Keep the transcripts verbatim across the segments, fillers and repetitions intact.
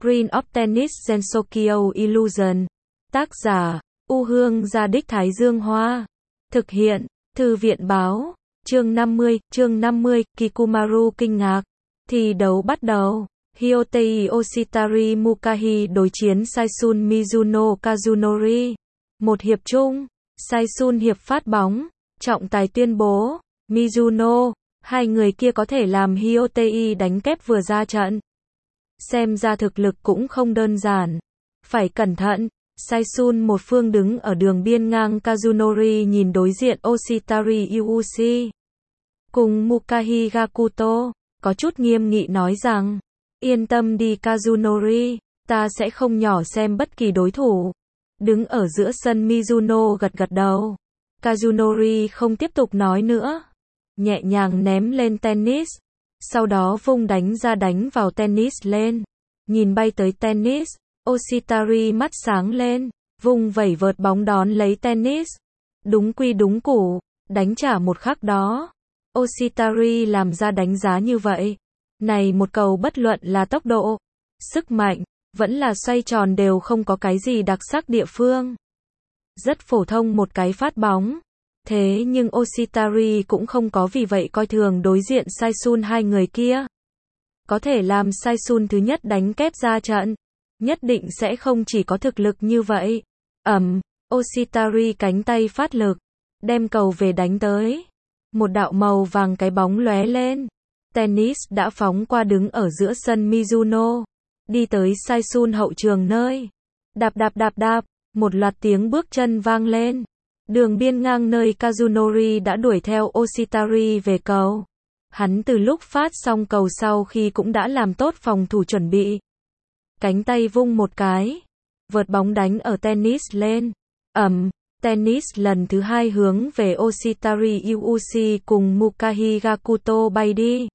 Green of Tennis Gensokyo Illusion. Tác giả, U Hương Gia Đích Thái Dương Hoa. Thực hiện, Thư viện Báo. Chương năm mươi, chương năm mươi, Kikumaru kinh ngạc. Thi đấu bắt đầu. Hyotei Oshitari Mukahi đối chiến Saisun Mizuno Kazunori. Một hiệp chung. Saisun hiệp phát bóng. Trọng tài tuyên bố. Mizuno, hai người kia có thể làm Hyotei đánh kép vừa ra trận. Xem ra thực lực cũng không đơn giản. Phải cẩn thận. Saisun một phương đứng ở đường biên ngang Kazunori nhìn đối diện Oshitari Yuushi. Cùng Mukahi Gakuto, có chút nghiêm nghị nói rằng, yên tâm đi Kazunori, ta sẽ không nhỏ xem bất kỳ đối thủ. Đứng ở giữa sân Mizuno gật gật đầu. Kazunori không tiếp tục nói nữa. Nhẹ nhàng ném lên tennis. Sau đó vung đánh ra đánh vào tennis lên. Nhìn bay tới tennis, Oshitari mắt sáng lên, vung vẩy vợt bóng đón lấy tennis. Đúng quy đúng củ, đánh trả một khắc đó. Oshitari làm ra đánh giá như vậy. Này một cầu bất luận là tốc độ, sức mạnh, vẫn là xoay tròn đều không có cái gì đặc sắc địa phương. Rất phổ thông một cái phát bóng. Thế nhưng Oshitari cũng không có vì vậy coi thường đối diện Saisun hai người kia. Có thể làm Saisun thứ nhất đánh kép ra trận. Nhất định sẽ không chỉ có thực lực như vậy. Ầm, Oshitari cánh tay phát lực, đem cầu về đánh tới. Một đạo màu vàng cái bóng lóe lên. Tennis đã phóng qua đứng ở giữa sân Mizuno. Đi tới Saisun hậu trường nơi. Đạp đạp đạp đạp, một loạt tiếng bước chân vang lên. Đường biên ngang nơi Kazunori đã đuổi theo Oshitari về cầu. Hắn từ lúc phát xong cầu sau khi cũng đã làm tốt phòng thủ chuẩn bị. Cánh tay vung một cái. Vợt bóng đánh ở tennis lên. Ầm, tennis lần thứ hai hướng về Oshitari Yuushi cùng Mukahi Gakuto bay đi.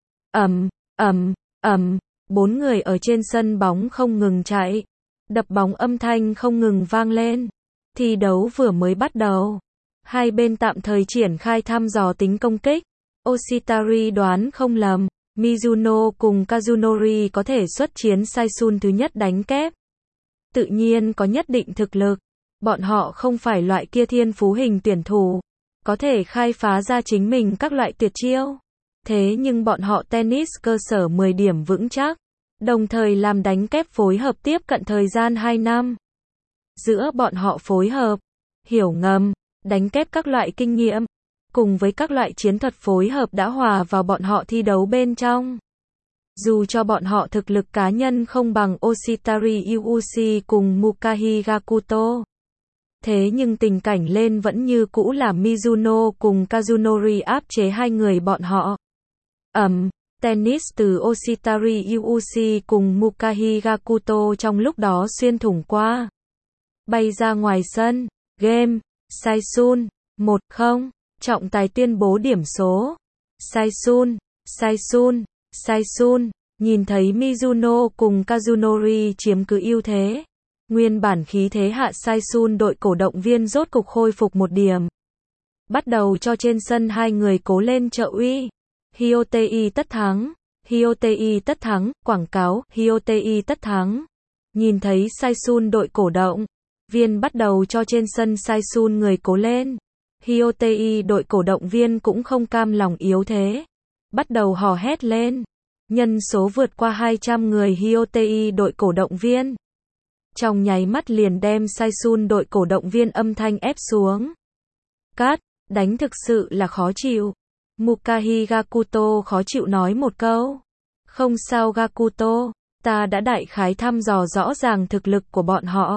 Ầm, ầm, ầm, bốn người ở trên sân bóng không ngừng chạy. Đập bóng âm thanh không ngừng vang lên. Thi đấu vừa mới bắt đầu. Hai bên tạm thời triển khai thăm dò tính công kích. Oshitari đoán không lầm, Mizuno cùng Kazunori có thể xuất chiến Saisun thứ nhất đánh kép. Tự nhiên có nhất định thực lực. Bọn họ không phải loại kia thiên phú hình tuyển thủ, có thể khai phá ra chính mình các loại tuyệt chiêu. Thế nhưng bọn họ tennis cơ sở mười điểm vững chắc, đồng thời làm đánh kép phối hợp tiếp cận thời gian hai năm. Giữa bọn họ phối hợp, hiểu ngầm, đánh kép các loại kinh nghiệm, cùng với các loại chiến thuật phối hợp đã hòa vào bọn họ thi đấu bên trong. Dù cho bọn họ thực lực cá nhân không bằng Oshitari Yuushi cùng Mukahi Gakuto. Thế nhưng tình cảnh lên vẫn như cũ là Mizuno cùng Kazunori áp chế hai người bọn họ. Ầm, tennis từ Oshitari Yuushi cùng Mukahi Gakuto trong lúc đó xuyên thủng qua. Bay ra ngoài sân, game, Saisun, một không, trọng tài tuyên bố điểm số. Saisun, Saisun, Saisun, nhìn thấy Mizuno cùng Kazunori chiếm cứ ưu thế. Nguyên bản khí thế hạ Saisun đội cổ động viên rốt cục khôi phục một điểm. Bắt đầu cho trên sân hai người cố lên trợ uy. Hyotei tất thắng, Hyotei tất thắng, quảng cáo, Hyotei tất thắng. Nhìn thấy Saisun đội cổ động viên bắt đầu cho trên sân Saisun người cố lên. Hyotei đội cổ động viên cũng không cam lòng yếu thế. Bắt đầu hò hét lên. Nhân số vượt qua hai trăm người Hyotei đội cổ động viên. Trong nháy mắt liền đem Saisun đội cổ động viên âm thanh ép xuống. Cát, đánh thực sự là khó chịu. Mukahi Gakuto khó chịu nói một câu. Không sao Gakuto, ta đã đại khái thăm dò rõ ràng thực lực của bọn họ.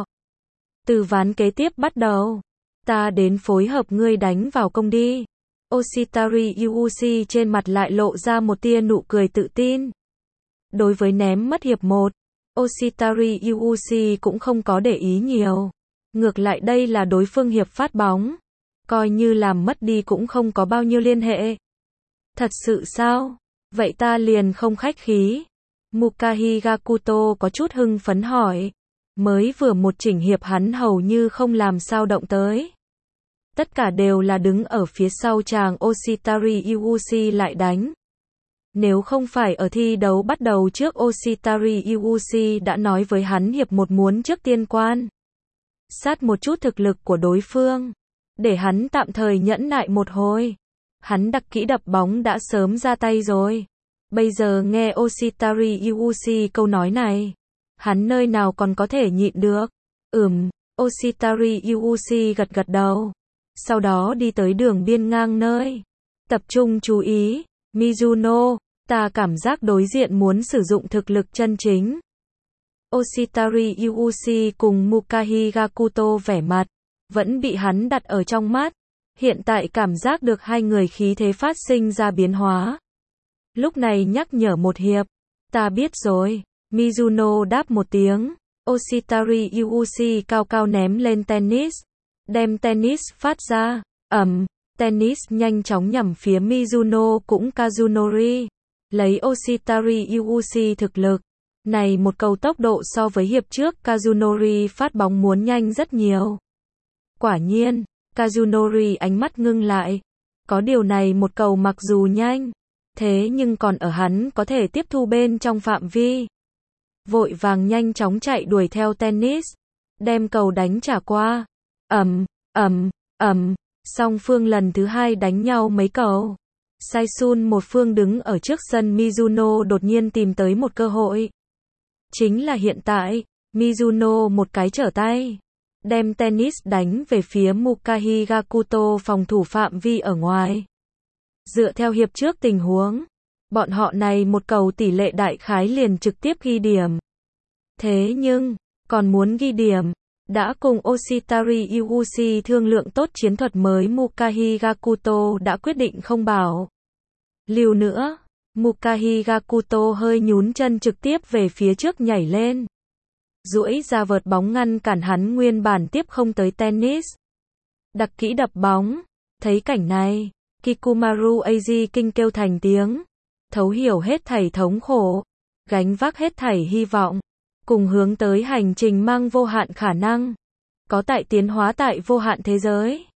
Từ ván kế tiếp bắt đầu, ta đến phối hợp ngươi đánh vào công đi. Oshitari Yuushi trên mặt lại lộ ra một tia nụ cười tự tin. Đối với ném mất hiệp một, Oshitari Yuushi cũng không có để ý nhiều. Ngược lại đây là đối phương hiệp phát bóng. Coi như làm mất đi cũng không có bao nhiêu liên hệ. Thật sự sao? Vậy ta liền không khách khí. Mukahi Gakuto có chút hưng phấn hỏi. Mới vừa một chỉnh hiệp hắn hầu như không làm sao động tới. Tất cả đều là đứng ở phía sau chàng Oshitari Yuushi lại đánh. Nếu không phải ở thi đấu bắt đầu trước Oshitari Iwushi đã nói với hắn hiệp một muốn trước tiên quan sát một chút thực lực của đối phương, để hắn tạm thời nhẫn nại một hồi. Hắn đặc kỹ đập bóng đã sớm ra tay rồi. Bây giờ nghe Oshitari Iwushi câu nói này, hắn nơi nào còn có thể nhịn được. Ừm, Oshitari Iwushi gật gật đầu. Sau đó đi tới đường biên ngang nơi. Tập trung chú ý, Mizuno, ta cảm giác đối diện muốn sử dụng thực lực chân chính. Oshitari Iwushi cùng Mukahi Gakuto vẻ mặt vẫn bị hắn đặt ở trong mắt. Hiện tại cảm giác được hai người khí thế phát sinh ra biến hóa. Lúc này nhắc nhở một hiệp. Ta biết rồi. Mizuno đáp một tiếng. Oshitari Iwushi cao cao ném lên tennis. Đem tennis phát ra. Ầm. Tennis nhanh chóng nhằm phía Mizuno cũng Kazunori. Lấy Oshitari Iwushi thực lực. Này một cầu tốc độ so với hiệp trước Kazunori phát bóng muốn nhanh rất nhiều. Quả nhiên, Kazunori ánh mắt ngưng lại. Có điều này một cầu mặc dù nhanh, thế nhưng còn ở hắn có thể tiếp thu bên trong phạm vi. Vội vàng nhanh chóng chạy đuổi theo tennis, đem cầu đánh trả qua. Ầm, ầm, ầm, song phương lần thứ hai đánh nhau mấy cầu. Saisun một phương đứng ở trước sân Mizuno đột nhiên tìm tới một cơ hội. Chính là hiện tại, Mizuno một cái trở tay, đem tennis đánh về phía Mukahi Gakuto phòng thủ phạm vi ở ngoài. Dựa theo hiệp trước tình huống, bọn họ này một cầu tỷ lệ đại khái liền trực tiếp ghi điểm. Thế nhưng, còn muốn ghi điểm, đã cùng Oshitari Iwushi thương lượng tốt chiến thuật mới Mukahi Gakuto đã quyết định không bảo lưu nữa. Mukahi Gakuto hơi nhún chân trực tiếp về phía trước nhảy lên. Duỗi ra vợt bóng ngăn cản hắn nguyên bản tiếp không tới tennis. Đặc kỹ đập bóng. Thấy cảnh này, Kikumaru Eiji kinh kêu thành tiếng. Thấu hiểu hết thảy thống khổ. Gánh vác hết thảy hy vọng. Cùng hướng tới hành trình mang vô hạn khả năng. Có tại tiến hóa tại vô hạn thế giới.